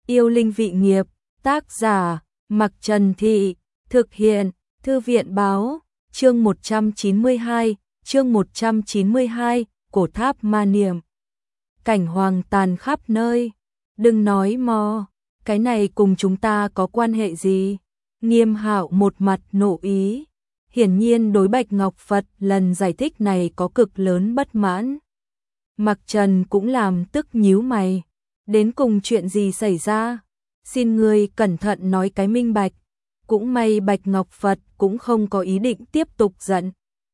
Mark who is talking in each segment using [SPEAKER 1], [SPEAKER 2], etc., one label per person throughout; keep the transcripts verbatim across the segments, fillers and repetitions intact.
[SPEAKER 1] Yêu linh vị nghiệp, tác giả, Mặc Trần Thị, thực hiện, Thư viện báo, chương một trăm chín mươi hai, chương một trăm chín mươi hai, cổ tháp ma niệm. Cảnh hoàng tàn khắp nơi, đừng nói mò, cái này cùng chúng ta có quan hệ gì? Nghiêm Hạo một mặt nộ ý, hiển nhiên đối Bạch Ngọc Phật lần giải thích này có cực lớn bất mãn. Mặc Trần cũng làm tức nhíu mày, đến cùng chuyện gì xảy ra? Xin ngươi cẩn thận nói cái minh bạch. Cũng may Bạch Ngọc Phật cũng không có ý định tiếp tục giận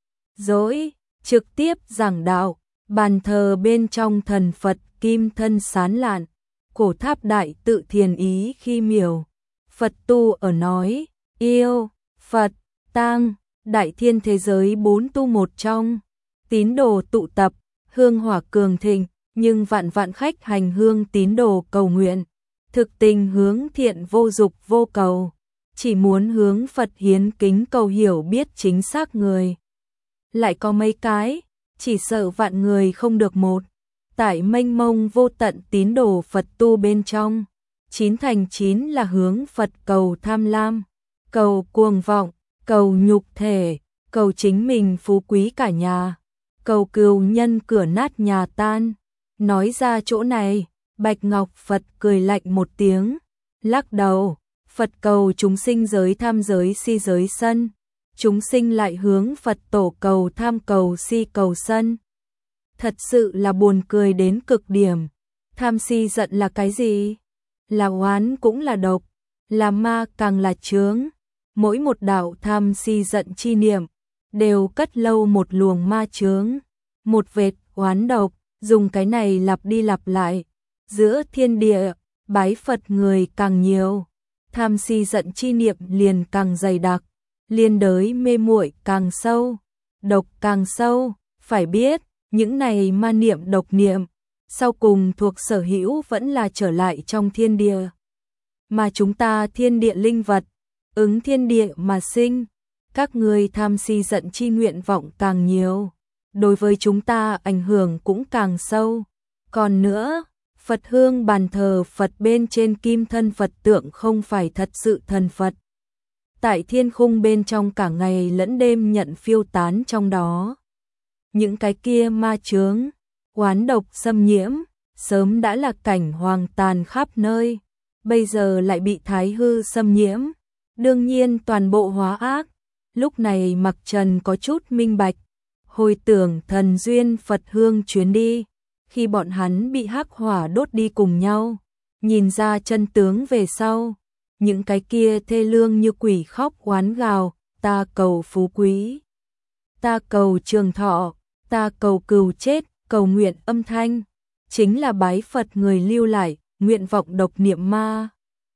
[SPEAKER 1] dỗi, trực tiếp giảng đạo. Bàn thờ bên trong thần Phật kim thân sán lạn, cổ tháp đại tự thiền ý khi miểu. Phật tu ở nói, yêu, Phật, tang, đại thiên thế giới bốn tu một trong. Tín đồ tụ tập, hương hỏa cường thịnh, nhưng vạn vạn khách hành hương tín đồ cầu nguyện. Thực tình hướng thiện vô dục vô cầu, chỉ muốn hướng Phật hiến kính cầu hiểu biết chính xác người. Lại có mấy cái, chỉ sợ vạn người không được một. Tại mênh mông vô tận tín đồ Phật tu bên trong, chín thành chín là hướng Phật cầu tham lam, cầu cuồng vọng, cầu nhục thể, cầu chính mình phú quý cả nhà, cầu cừu nhân cửa nát nhà tan. Nói ra chỗ này, Bạch Ngọc Phật cười lạnh một tiếng, lắc đầu. Phật cầu chúng sinh giới tham giới si giới sân, chúng sinh lại hướng Phật tổ cầu tham cầu si cầu sân. Thật sự là buồn cười đến cực điểm. Tham si giận là cái gì? Là oán cũng là độc, là ma càng là chướng. Mỗi một đạo tham si giận chi niệm đều cất lâu một luồng ma chướng, một vệt oán độc, dùng cái này lặp đi lặp lại. Giữa thiên địa, bái Phật người càng nhiều, tham si giận chi niệm liền càng dày đặc, liên đới mê muội càng sâu, độc càng sâu. Phải biết, những này ma niệm độc niệm, sau cùng thuộc sở hữu vẫn là trở lại trong thiên địa. Mà chúng ta thiên địa linh vật, ứng thiên địa mà sinh, các ngươi tham si giận chi nguyện vọng càng nhiều, đối với chúng ta ảnh hưởng cũng càng sâu. Còn nữa, Phật hương bàn thờ Phật bên trên kim thân Phật tượng không phải thật sự thần Phật. Tại thiên khung bên trong cả ngày lẫn đêm nhận phiêu tán trong đó. Những cái kia ma chướng, oán độc xâm nhiễm, sớm đã là cảnh hoàng tàn khắp nơi, bây giờ lại bị thái hư xâm nhiễm, đương nhiên toàn bộ hóa ác. Lúc này Mặc Trần có chút minh bạch, hồi tưởng thần duyên Phật hương chuyến đi, khi bọn hắn bị hắc hỏa đốt đi cùng nhau, nhìn ra chân tướng về sau, những cái kia thê lương như quỷ khóc oán gào, ta cầu phú quý, ta cầu trường thọ, ta cầu cừu chết, cầu nguyện âm thanh, chính là bái Phật người lưu lại, nguyện vọng độc niệm ma.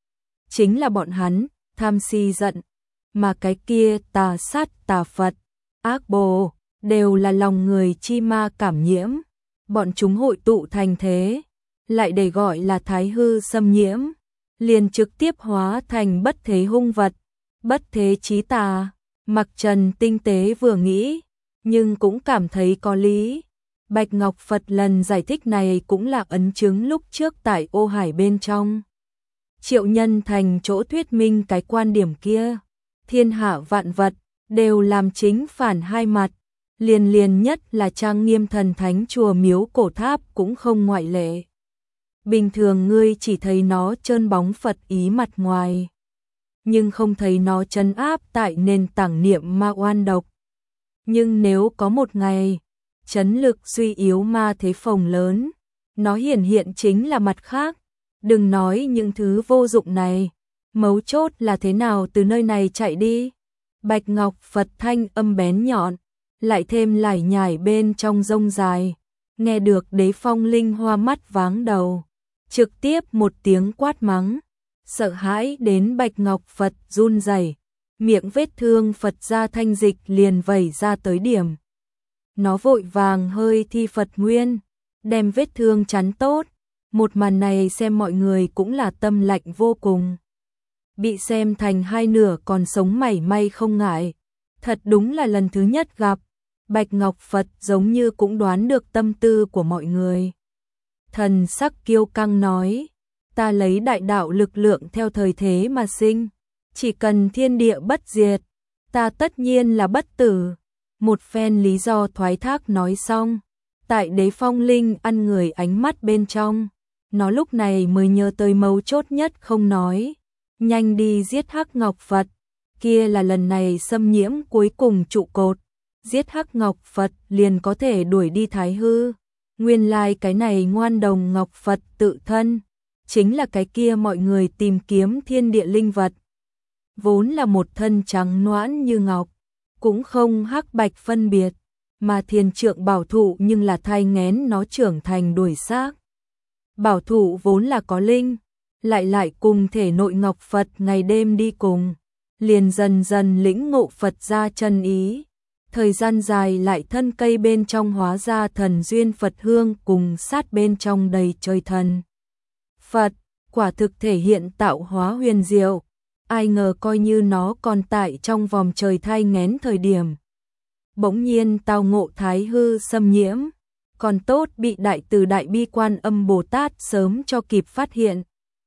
[SPEAKER 1] Chính là bọn hắn, tham si giận, mà cái kia tà sát tà Phật, ác bồ, đều là lòng người chi ma cảm nhiễm. Bọn chúng hội tụ thành thế, lại để gọi là thái hư xâm nhiễm, liền trực tiếp hóa thành bất thế hung vật, bất thế chí tà. Mặc Trần tinh tế vừa nghĩ, nhưng cũng cảm thấy có lý. Bạch Ngọc Phật lần giải thích này cũng là ấn chứng lúc trước tại Ô Hải bên trong. Triệu Nhân Thành chỗ thuyết minh cái quan điểm kia, thiên hạ vạn vật đều làm chính phản hai mặt. Liền liền nhất là trang nghiêm thần thánh chùa miếu cổ tháp cũng không ngoại lệ. Bình thường ngươi chỉ thấy nó trơn bóng Phật ý mặt ngoài, nhưng không thấy nó trấn áp tại nền tảng niệm ma oan độc. Nhưng nếu có một ngày, chấn lực suy yếu ma thế phồng lớn, nó hiển hiện chính là mặt khác. Đừng nói những thứ vô dụng này, mấu chốt là thế nào từ nơi này chạy đi. Bạch Ngọc Phật thanh âm bén nhọn, lại thêm lải nhải bên trong rông dài, nghe được Đế Phong Linh hoa mắt váng đầu, trực tiếp một tiếng quát mắng, sợ hãi đến Bạch Ngọc Phật run rẩy, miệng vết thương Phật ra thanh dịch liền vẩy ra tới điểm. Nó vội vàng hơi thi Phật nguyên, đem vết thương chắn tốt. Một màn này xem mọi người cũng là tâm lạnh vô cùng. Bị xem thành hai nửa còn sống mảy may không ngại, thật đúng là lần thứ nhất gặp. Bạch Ngọc Phật giống như cũng đoán được tâm tư của mọi người. Thần sắc kiêu căng nói, ta lấy đại đạo lực lượng theo thời thế mà sinh, chỉ cần thiên địa bất diệt, ta tất nhiên là bất tử. Một phen lý do thoái thác nói xong, tại Đế Phong Linh ăn người ánh mắt bên trong, nó lúc này mới nhớ tới mấu chốt nhất không nói, nhanh đi giết Hắc Ngọc Phật, kia là lần này xâm nhiễm cuối cùng trụ cột, giết Hắc Ngọc Phật liền có thể đuổi đi Thái Hư. Nguyên lai like cái này ngoan đồng Ngọc Phật tự thân, chính là cái kia mọi người tìm kiếm thiên địa linh vật. Vốn là một thân trắng noãn như ngọc, cũng không hắc bạch phân biệt, mà Thiền Trượng Bảo Thụ nhưng là thai nghén nó trưởng thành đuổi xác. Bảo Thụ vốn là có linh, lại lại cùng thể nội Ngọc Phật ngày đêm đi cùng, liền dần dần lĩnh ngộ Phật ra chân ý. Thời gian dài lại thân cây bên trong hóa ra thần duyên Phật hương cùng sát bên trong đầy trời thần. Phật, quả thực thể hiện tạo hóa huyền diệu, ai ngờ coi như nó còn tại trong vòng trời thai nghén thời điểm. Bỗng nhiên tao ngộ Thái Hư xâm nhiễm, còn tốt bị Đại Từ Đại Bi Quan Âm Bồ Tát sớm cho kịp phát hiện.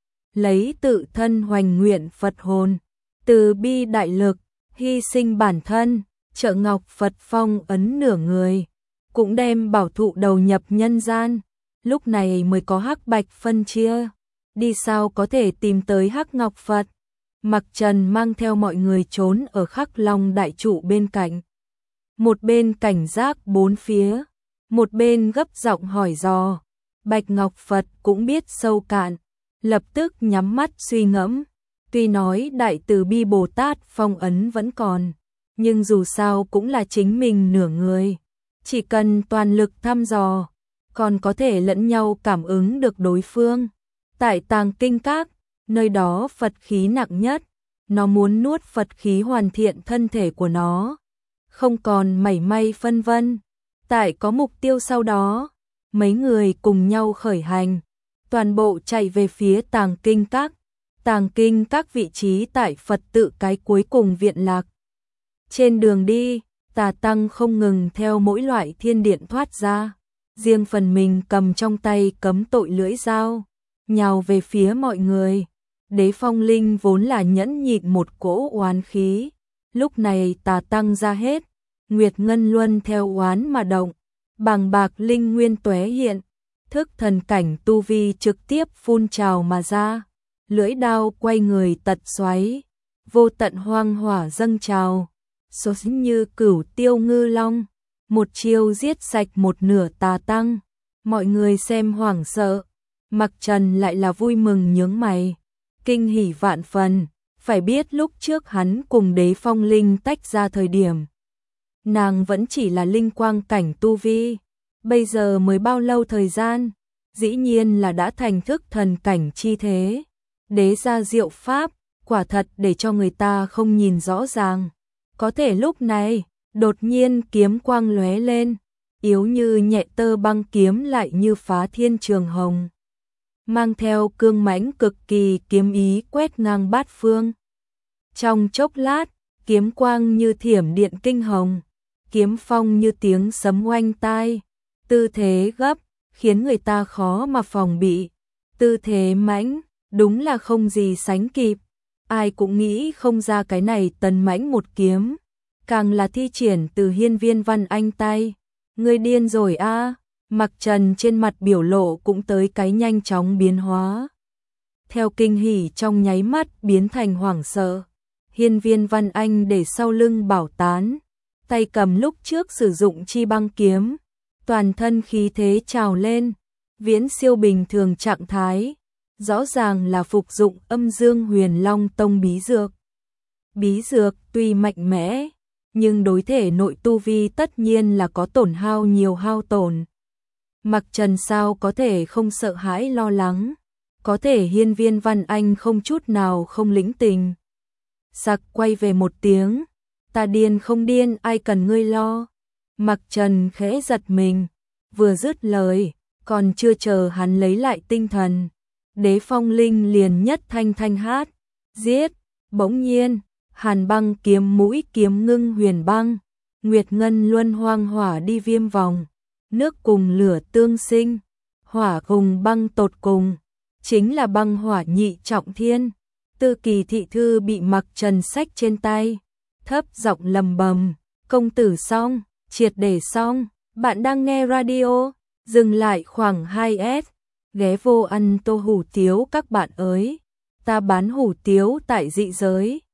[SPEAKER 1] Lấy tự thân hoành nguyện Phật hồn, từ bi đại lực, hy sinh bản thân, trợ Ngọc Phật phong ấn nửa người, cũng đem Bảo Thụ đầu nhập nhân gian, lúc này mới có hắc bạch phân chia, đi sao có thể tìm tới Hắc Ngọc Phật. Mặc Trần mang theo mọi người trốn ở Khắc Long đại trụ bên cạnh, một bên cảnh giác bốn phía, một bên gấp giọng hỏi dò. Bạch Ngọc Phật cũng biết sâu cạn, lập tức nhắm mắt suy ngẫm, tuy nói Đại Từ Bi Bồ Tát phong ấn vẫn còn, nhưng dù sao cũng là chính mình nửa người, chỉ cần toàn lực thăm dò, còn có thể lẫn nhau cảm ứng được đối phương. Tại Tàng Kinh Các, nơi đó Phật khí nặng nhất, nó muốn nuốt Phật khí hoàn thiện thân thể của nó, không còn mảy may phân vân. Tại có mục tiêu sau đó, mấy người cùng nhau khởi hành, toàn bộ chạy về phía Tàng Kinh Các. Tàng Kinh Các vị trí tại Phật tự cái cuối cùng viện lạc. Trên đường đi, Tà Tăng không ngừng theo mỗi loại thiên điện thoát ra, riêng phần mình cầm trong tay cấm tội lưỡi dao, nhào về phía mọi người. Đế Phong Linh vốn là nhẫn nhịn một cỗ oán khí, lúc này Tà Tăng ra hết, Nguyệt Ngân Luân theo oán mà động, bàng bạc linh nguyên tóe hiện, thức thần cảnh tu vi trực tiếp phun trào mà ra, lưỡi đao quay người tật xoáy, vô tận hoang hỏa dâng trào, số như cửu tiêu ngư long, một chiêu giết sạch một nửa Tà Tăng. Mọi người xem hoảng sợ, Mặc Trần lại là vui mừng nhướng mày, kinh hỉ vạn phần, phải biết lúc trước hắn cùng Đế Phong Linh tách ra thời điểm, nàng vẫn chỉ là linh quang cảnh tu vi, bây giờ mới bao lâu thời gian, dĩ nhiên là đã thành thức thần cảnh chi thế. Đế gia diệu pháp, quả thật để cho người ta không nhìn rõ ràng. Có thể lúc này, đột nhiên kiếm quang lóe lên, yếu như nhẹ tơ băng kiếm lại như phá thiên trường hồng, mang theo cương mãnh cực kỳ kiếm ý quét ngang bát phương. Trong chốc lát, kiếm quang như thiểm điện kinh hồng, kiếm phong như tiếng sấm oanh tai, tư thế gấp, khiến người ta khó mà phòng bị, tư thế mãnh, đúng là không gì sánh kịp, ai cũng nghĩ không ra cái này tần mãnh một kiếm, càng là thi triển từ Hiên Viên Văn Anh tay, người điên rồi a. À. Mặc Trần trên mặt biểu lộ cũng tới cái nhanh chóng biến hóa, theo kinh hỉ trong nháy mắt biến thành hoảng sợ. Hiên Viên Văn Anh để sau lưng bảo tán, tay cầm lúc trước sử dụng chi băng kiếm, toàn thân khí thế trào lên, viễn siêu bình thường trạng thái, rõ ràng là phục dụng Âm Dương Huyền Long Tông bí dược. Bí dược tuy mạnh mẽ, nhưng đối thể nội tu vi tất nhiên là có tổn hao nhiều hao tổn. Mặc Trần sao có thể không sợ hãi lo lắng, có thể Hiên Viên Văn Anh không chút nào không lĩnh tình. Sặc quay về một tiếng, ta điên không điên ai cần ngươi lo. Mặc Trần khẽ giật mình, vừa dứt lời, còn chưa chờ hắn lấy lại tinh thần, Đế Phong Linh liền nhất thanh thanh hát, giết. Bỗng nhiên, hàn băng kiếm mũi kiếm ngưng huyền băng, Nguyệt Ngân Luân hoang hỏa đi viêm vòng, nước cùng lửa tương sinh, hỏa cùng băng tột cùng, chính là băng hỏa nhị trọng thiên. Tư Kỳ thị thư bị Mặc Trần xách trên tay, thấp giọng lầm bầm, công tử xong, triệt để xong, bạn đang nghe radio, dừng lại khoảng hai S, ghé vô ăn tô hủ tiếu các bạn ơi, ta bán hủ tiếu tại dị giới.